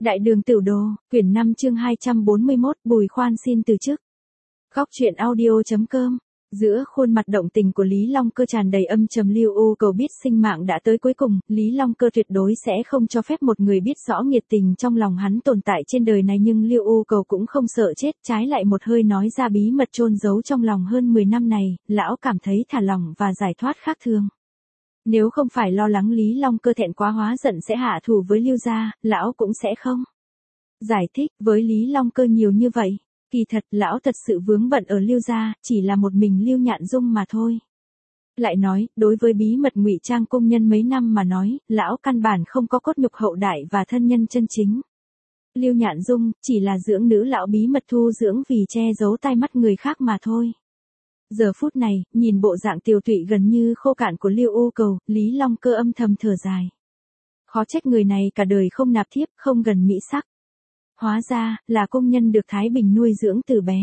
Đại đường tiểu đồ, quyển 5 chương 241, Bùi Khoan xin từ chức. Góc truyện audio.com. Giữa khuôn mặt động tình của Lý Long Cơ tràn đầy âm trầm, Lưu U Cầu biết sinh mạng đã tới cuối cùng, Lý Long Cơ tuyệt đối sẽ không cho phép một người biết rõ nghiệt tình trong lòng hắn tồn tại trên đời này, nhưng Lưu U Cầu cũng không sợ chết, trái lại một hơi nói ra bí mật chôn giấu trong lòng hơn 10 năm này, lão cảm thấy thả lỏng và giải thoát khác thường. Nếu không phải lo lắng Lý Long Cơ thẹn quá hóa giận sẽ hạ thủ với Lưu gia, lão cũng sẽ không giải thích với Lý Long Cơ nhiều như vậy. Kỳ thật, lão thật sự vướng bận ở Lưu gia, chỉ là một mình Lưu Nhạn Dung mà thôi. Lại nói, đối với bí mật ngụy trang công nhân mấy năm mà nói, lão căn bản không có cốt nhục hậu đại và thân nhân chân chính. Lưu Nhạn Dung chỉ là dưỡng nữ lão bí mật thu dưỡng vì che giấu tai mắt người khác mà thôi. Giờ phút này, nhìn bộ dạng tiều tụy gần như khô cạn của Lưu U Cầu, Lý Long Cơ âm thầm thở dài. Khó trách người này cả đời không nạp thiếp, không gần mỹ sắc. Hóa ra, là công nhân được Thái Bình nuôi dưỡng từ bé.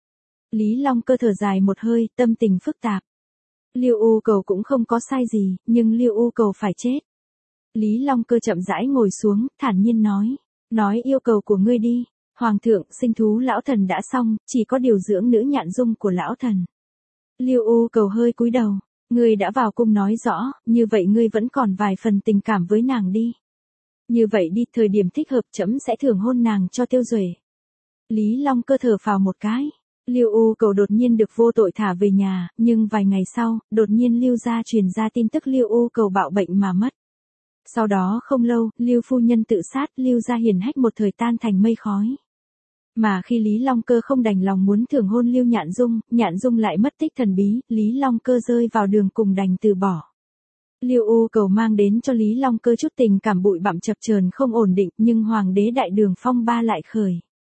Lý Long Cơ thở dài một hơi, tâm tình phức tạp. Lưu U Cầu cũng không có sai gì, nhưng Lưu U Cầu phải chết. Lý Long Cơ chậm rãi ngồi xuống, thản nhiên nói yêu cầu của ngươi đi. Hoàng thượng, sinh thú lão thần đã xong, chỉ có điều dưỡng nữ Nhạn Dung của lão thần. Lưu U Cầu hơi cúi đầu, ngươi đã vào cung nói rõ, như vậy ngươi vẫn còn vài phần tình cảm với nàng đi. Như vậy đi, thời điểm thích hợp trẫm sẽ thưởng hôn nàng cho Tiêu Duệ. Lý Long Cơ thở phào một cái. Lưu U Cầu đột nhiên được vô tội thả về nhà, nhưng vài ngày sau, đột nhiên Lưu gia truyền ra tin tức Lưu U Cầu bạo bệnh mà mất. Sau đó không lâu, Lưu phu nhân tự sát, Lưu gia hiển hách một thời tan thành mây khói. Mà khi Lý Long Cơ không đành lòng muốn thưởng hôn Lưu Nhạn Dung lại mất tích thần bí, Lý Long Cơ rơi vào đường cùng đành từ bỏ. Lưu U Cầu mang đến cho Lý Long Cơ chút tình cảm bụi bặm chập chờn không ổn định, nhưng hoàng đế đại đường phong ba lại khởi.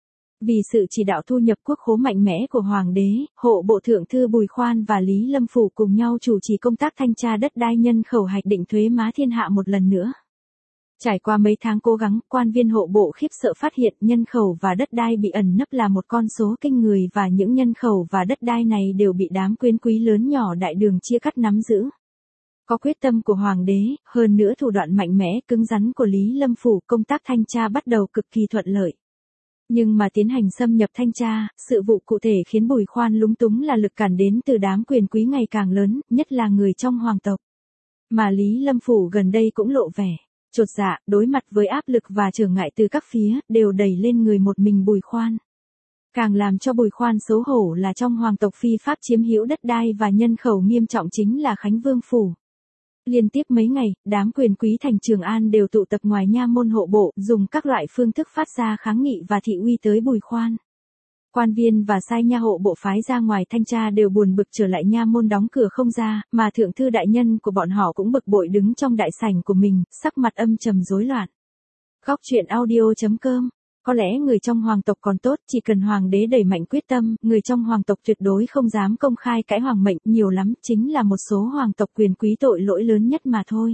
Vì sự chỉ đạo thu nhập quốc khố mạnh mẽ của hoàng đế, hộ bộ thượng thư Bùi Khoan và Lý Lâm Phủ cùng nhau chủ trì công tác thanh tra đất đai, nhân khẩu hạch định thuế má thiên hạ một lần nữa. Trải qua mấy tháng cố gắng, quan viên hộ bộ khiếp sợ phát hiện nhân khẩu và đất đai bị ẩn nấp là một con số kinh người, và những nhân khẩu và đất đai này đều bị đám quyền quý lớn nhỏ đại đường chia cắt nắm giữ. Có quyết tâm của hoàng đế, hơn nữa thủ đoạn mạnh mẽ cứng rắn của Lý Lâm Phủ, công tác thanh tra bắt đầu cực kỳ thuận lợi. Nhưng mà tiến hành xâm nhập thanh tra, sự vụ cụ thể khiến Bùi Khoan lúng túng là lực cản đến từ đám quyền quý ngày càng lớn, nhất là người trong hoàng tộc. Mà Lý Lâm Phủ gần đây cũng lộ vẻ chột dạ, đối mặt với áp lực và trở ngại từ các phía, đều đẩy lên người một mình Bùi Khoan. Càng làm cho Bùi Khoan xấu hổ là trong hoàng tộc phi pháp chiếm hữu đất đai và nhân khẩu nghiêm trọng chính là Khánh Vương Phủ. Liên tiếp mấy ngày, đám quyền quý thành Trường An đều tụ tập ngoài nha môn hộ bộ, dùng các loại phương thức phát ra kháng nghị và thị uy tới Bùi Khoan. Quan viên và sai nha hộ bộ phái ra ngoài thanh tra đều buồn bực trở lại nha môn đóng cửa không ra, mà thượng thư đại nhân của bọn họ cũng bực bội đứng trong đại sảnh của mình, sắc mặt âm trầm rối loạn. Góc truyện audio.com. Có lẽ người trong hoàng tộc còn tốt, chỉ cần hoàng đế đẩy mạnh quyết tâm, người trong hoàng tộc tuyệt đối không dám công khai cãi hoàng mệnh, nhiều lắm chính là một số hoàng tộc quyền quý tội lỗi lớn nhất mà thôi.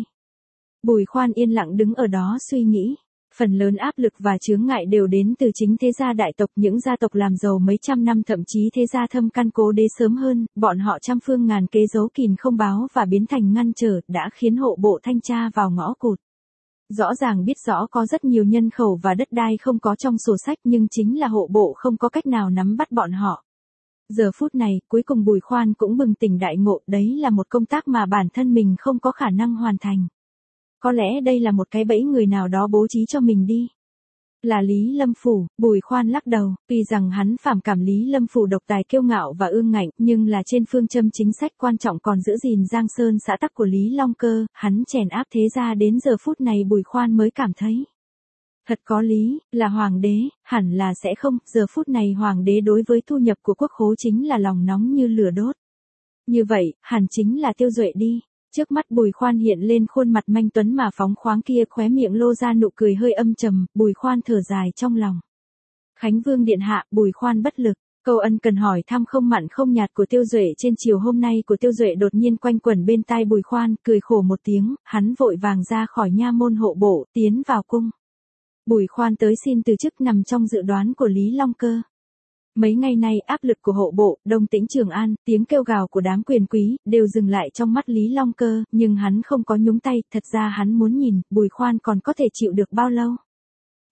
Bùi Khoan yên lặng đứng ở đó suy nghĩ. Phần lớn áp lực và chướng ngại đều đến từ chính thế gia đại tộc, những gia tộc làm giàu mấy trăm năm, thậm chí thế gia thâm căn cố đế sớm hơn, bọn họ trăm phương ngàn kế giấu kìn không báo và biến thành ngăn trở, đã khiến hộ bộ thanh tra vào ngõ cụt. Rõ ràng biết rõ có rất nhiều nhân khẩu và đất đai không có trong sổ sách, nhưng chính là hộ bộ không có cách nào nắm bắt bọn họ. Giờ phút này, cuối cùng Bùi Khoan cũng bừng tỉnh đại ngộ, đấy là một công tác mà bản thân mình không có khả năng hoàn thành. Có lẽ đây là một cái bẫy người nào đó bố trí cho mình đi. Là Lý Lâm Phủ, Bùi Khoan lắc đầu, tuy rằng hắn phản cảm Lý Lâm Phủ độc tài kiêu ngạo và ương ngạnh, nhưng là trên phương châm chính sách quan trọng còn giữ gìn giang sơn xã tắc của Lý Long Cơ, hắn chèn áp thế gia đến giờ phút này Bùi Khoan mới cảm thấy. Thật có lý, là hoàng đế, hẳn là sẽ không, giờ phút này hoàng đế đối với thu nhập của quốc khố chính là lòng nóng như lửa đốt. Như vậy, hẳn chính là Tiêu Duệ đi. Trước mắt Bùi Khoan hiện lên khuôn mặt manh tuấn mà phóng khoáng kia, khóe miệng lô ra nụ cười hơi âm trầm, Bùi Khoan thở dài trong lòng. Khánh Vương điện hạ, Bùi Khoan bất lực, câu ân cần hỏi thăm không mặn không nhạt của Tiêu Duệ trên chiều hôm nay của Tiêu Duệ đột nhiên quanh quẩn bên tai Bùi Khoan, cười khổ một tiếng, hắn vội vàng ra khỏi nha môn hộ bộ, tiến vào cung. Bùi Khoan tới xin từ chức nằm trong dự đoán của Lý Long Cơ. Mấy ngày nay áp lực của hộ bộ, Đông Tĩnh Trường An, tiếng kêu gào của đám quyền quý, đều dừng lại trong mắt Lý Long Cơ, nhưng hắn không có nhúng tay, thật ra hắn muốn nhìn, Bùi Khoan còn có thể chịu được bao lâu.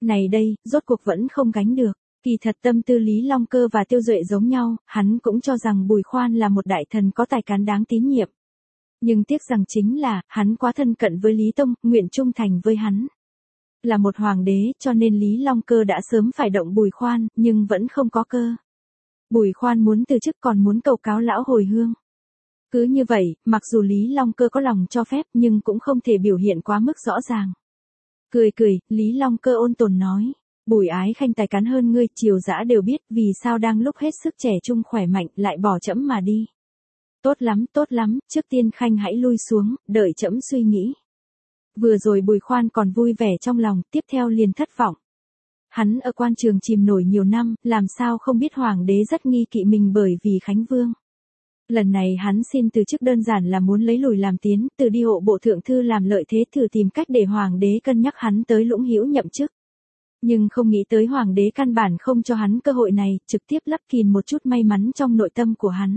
Này đây, rốt cuộc vẫn không gánh được. Kỳ thật tâm tư Lý Long Cơ và Tiêu Duệ giống nhau, hắn cũng cho rằng Bùi Khoan là một đại thần có tài cán đáng tín nhiệm. Nhưng tiếc rằng chính là, hắn quá thân cận với Lý Tông, nguyện trung thành với hắn. Là một hoàng đế, cho nên Lý Long Cơ đã sớm phải động Bùi Khoan, nhưng vẫn không có cơ. Bùi Khoan muốn từ chức còn muốn cầu cáo lão hồi hương. Cứ như vậy, mặc dù Lý Long Cơ có lòng cho phép nhưng cũng không thể biểu hiện quá mức rõ ràng. Cười cười, Lý Long Cơ ôn tồn nói. Bùi Ái Khanh tài cán hơn ngươi, triều dã đều biết vì sao đang lúc hết sức trẻ trung khỏe mạnh lại bỏ trẫm mà đi. Tốt lắm, trước tiên Khanh hãy lui xuống, đợi trẫm suy nghĩ. Vừa rồi Bùi Khoan còn vui vẻ trong lòng, tiếp theo liền thất vọng. Hắn ở quan trường chìm nổi nhiều năm, làm sao không biết hoàng đế rất nghi kỵ mình bởi vì Khánh Vương. Lần này hắn xin từ chức đơn giản là muốn lấy lùi làm tiến, từ đi hộ bộ thượng thư làm lợi thế thử tìm cách để hoàng đế cân nhắc hắn tới Lũng Hữu nhậm chức. Nhưng không nghĩ tới hoàng đế căn bản không cho hắn cơ hội này, trực tiếp lấp kín một chút may mắn trong nội tâm của hắn.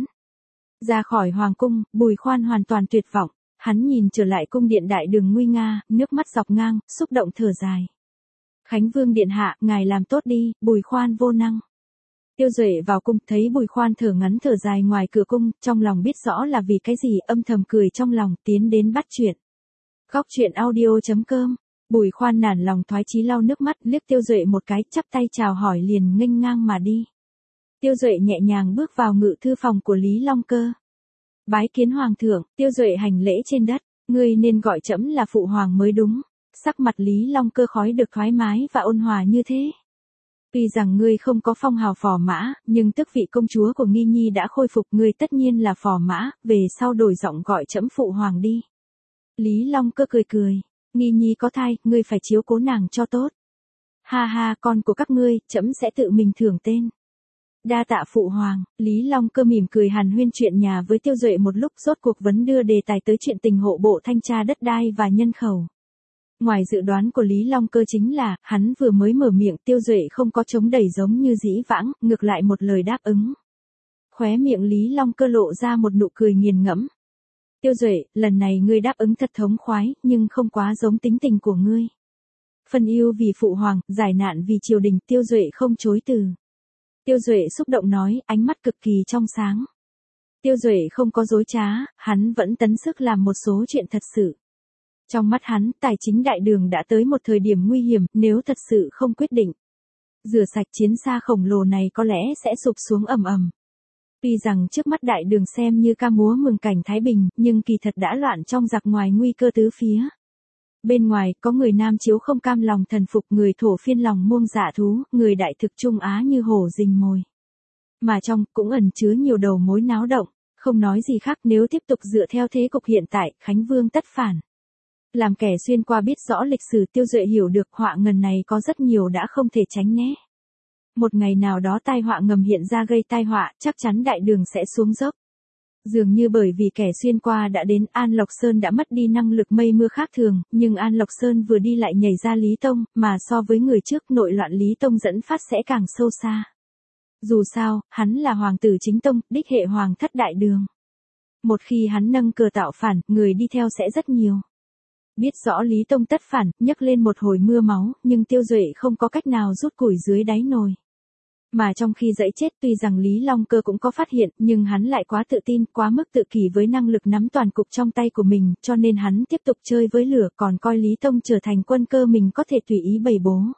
Ra khỏi hoàng cung, Bùi Khoan hoàn toàn tuyệt vọng, hắn nhìn trở lại cung điện đại đường nguy nga, nước mắt dọc ngang, xúc động thở dài. Khánh Vương điện hạ, ngài làm tốt đi, Bùi Khoan vô năng. Tiêu Duệ vào cung, thấy Bùi Khoan thở ngắn thở dài ngoài cửa cung, trong lòng biết rõ là vì cái gì, âm thầm cười trong lòng, tiến đến bắt chuyện. Góc truyện audio.com. Bùi Khoan nản lòng thoái chí lau nước mắt, liếc Tiêu Duệ một cái, chắp tay chào hỏi liền nghênh ngang mà đi. Tiêu Duệ nhẹ nhàng bước vào ngự thư phòng của Lý Long Cơ. Bái kiến hoàng thượng, Tiêu Duệ hành lễ trên đất, ngươi nên gọi trẫm là phụ hoàng mới đúng. Sắc mặt Lý Long Cơ khói được thoải mái và ôn hòa như thế. Tuy rằng ngươi không có phong hào phò mã, nhưng tước vị công chúa của Nghi Nhi đã khôi phục, ngươi tất nhiên là phò mã, về sau đổi giọng gọi trẫm phụ hoàng đi. Lý Long Cơ cười cười, Nghi Nhi có thai, ngươi phải chiếu cố nàng cho tốt. Ha ha, con của các ngươi, trẫm sẽ tự mình thưởng tên. Đa tạ phụ hoàng, Lý Long Cơ mỉm cười hàn huyên chuyện nhà với Tiêu Duệ một lúc, rốt cuộc vấn đưa đề tài tới chuyện tình hộ bộ thanh tra đất đai và nhân khẩu. Ngoài dự đoán của Lý Long Cơ chính là, hắn vừa mới mở miệng, Tiêu Duệ không có chống đẩy giống như dĩ vãng, ngược lại một lời đáp ứng. Khóe miệng Lý Long Cơ lộ ra một nụ cười nghiền ngẫm. Tiêu Duệ, lần này ngươi đáp ứng thật thống khoái, nhưng không quá giống tính tình của ngươi. Phân yêu vì phụ hoàng, giải nạn vì triều đình, Tiêu Duệ không chối từ. Tiêu Duệ xúc động nói, ánh mắt cực kỳ trong sáng. Tiêu Duệ không có dối trá, hắn vẫn tấn sức làm một số chuyện thật sự. Trong mắt hắn, tài chính đại đường đã tới một thời điểm nguy hiểm, nếu thật sự không quyết định. Rửa sạch chiến xa khổng lồ này có lẽ sẽ sụp xuống ầm ầm. Tuy rằng trước mắt đại đường xem như ca múa mừng cảnh Thái Bình, nhưng kỳ thật đã loạn trong giặc ngoài nguy cơ tứ phía. Bên ngoài, có người Nam Chiếu không cam lòng thần phục, người Thổ Phiên lòng muông dạ thú, người Đại Thực Trung Á như hổ rình mồi. Mà trong, cũng ẩn chứa nhiều đầu mối náo động, không nói gì khác, nếu tiếp tục dựa theo thế cục hiện tại, Khánh Vương tất phản. Làm kẻ xuyên qua biết rõ lịch sử, Tiêu Duệ hiểu được họa ngầm này có rất nhiều đã không thể tránh né. Một ngày nào đó tai họa ngầm hiện ra gây tai họa, chắc chắn đại đường sẽ xuống dốc. Dường như bởi vì kẻ xuyên qua đã đến, An Lộc Sơn đã mất đi năng lực mây mưa khác thường, nhưng An Lộc Sơn vừa đi lại nhảy ra Lý Tông, mà so với người trước, nội loạn Lý Tông dẫn phát sẽ càng sâu xa. Dù sao, hắn là hoàng tử chính tông, đích hệ hoàng thất đại đường. Một khi hắn nâng cờ tạo phản, người đi theo sẽ rất nhiều. Biết rõ Lý Tông tất phản, nhấc lên một hồi mưa máu, nhưng Tiêu Duệ không có cách nào rút củi dưới đáy nồi. Mà trong khi dẫy chết, tuy rằng Lý Long Cơ cũng có phát hiện, nhưng hắn lại quá tự tin, quá mức tự kỷ với năng lực nắm toàn cục trong tay của mình, cho nên hắn tiếp tục chơi với lửa, còn coi Lý Tông trở thành quân cơ mình có thể tùy ý bày bố.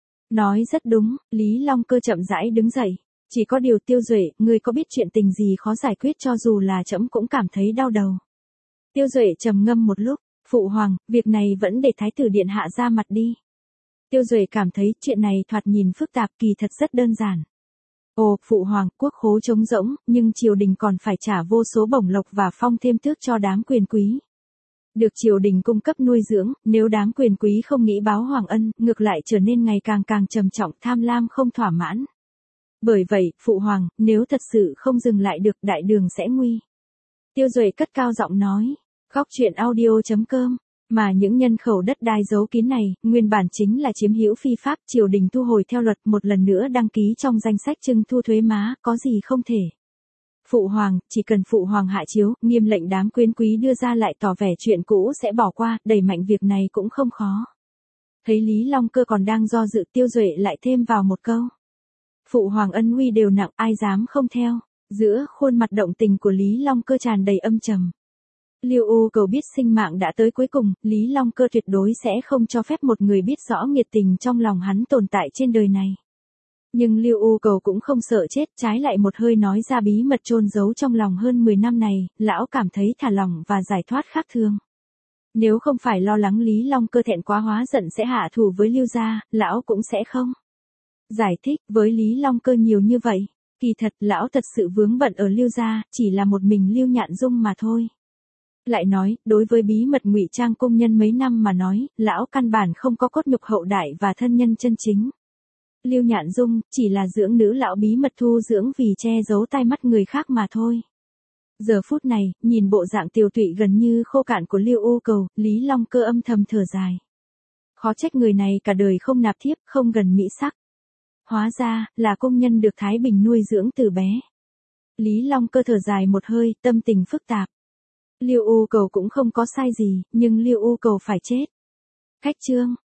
Nói rất đúng, Lý Long Cơ chậm rãi đứng dậy. Chỉ có điều Tiêu Duệ, ngươi có biết chuyện tình gì khó giải quyết, cho dù là trẫm cũng cảm thấy đau đầu. Tiêu Duệ trầm ngâm một lúc, phụ hoàng, việc này vẫn để thái tử điện hạ ra mặt đi. Tiêu Duệ cảm thấy chuyện này thoạt nhìn phức tạp, kỳ thật rất đơn giản. Ồ, phụ hoàng, quốc khố trống rỗng, nhưng triều đình còn phải trả vô số bổng lộc và phong thêm tước cho đám quyền quý. Được triều đình cung cấp nuôi dưỡng, nếu đám quyền quý không nghĩ báo hoàng ân, ngược lại trở nên ngày càng trầm trọng, tham lam không thỏa mãn. Bởi vậy, phụ hoàng, nếu thật sự không dừng lại được, đại đường sẽ nguy. Tiêu Duệ cất cao giọng nói. Góc truyện audio.com. Mà những nhân khẩu đất đai giấu kín này, nguyên bản chính là chiếm hữu phi pháp, triều đình thu hồi theo luật, một lần nữa đăng ký trong danh sách trưng thu thuế má, có gì không thể. Phụ hoàng, chỉ cần phụ hoàng hạ chiếu, nghiêm lệnh đám quyền quý đưa ra lại tỏ vẻ chuyện cũ sẽ bỏ qua, đẩy mạnh việc này cũng không khó. Thấy Lý Long Cơ còn đang do dự, Tiêu Duệ lại thêm vào một câu. Phụ hoàng ân uy đều nặng, ai dám không theo. Giữa khuôn mặt động tình của Lý Long Cơ tràn đầy âm trầm. Lưu U Cầu biết sinh mạng đã tới cuối cùng, Lý Long Cơ tuyệt đối sẽ không cho phép một người biết rõ nghiệt tình trong lòng hắn tồn tại trên đời này. Nhưng Lưu U Cầu cũng không sợ chết, trái lại một hơi nói ra bí mật chôn giấu trong lòng hơn 10 năm này, lão cảm thấy thả lỏng và giải thoát khác thường. Nếu không phải lo lắng Lý Long Cơ thẹn quá hóa giận sẽ hạ thủ với Lưu gia, lão cũng sẽ không giải thích với Lý Long Cơ nhiều như vậy. Kỳ thật, lão thật sự vướng bận ở Lưu gia, chỉ là một mình Lưu Nhạn Dung mà thôi. Lại nói, đối với bí mật ngụy trang công nhân mấy năm mà nói, lão căn bản không có cốt nhục hậu đại và thân nhân chân chính. Lưu Nhạn Dung chỉ là dưỡng nữ lão bí mật thu dưỡng vì che giấu tai mắt người khác mà thôi. Giờ phút này, nhìn bộ dạng tiều tụy gần như khô cạn của Lưu U Cầu, Lý Long Cơ âm thầm thở dài. Khó trách người này cả đời không nạp thiếp, không gần mỹ sắc. Hóa ra, là công nhân được Thái Bình nuôi dưỡng từ bé. Lý Long Cơ thở dài một hơi, tâm tình phức tạp. Lưu U Cầu cũng không có sai gì, nhưng Lưu U Cầu phải chết. Khách trương.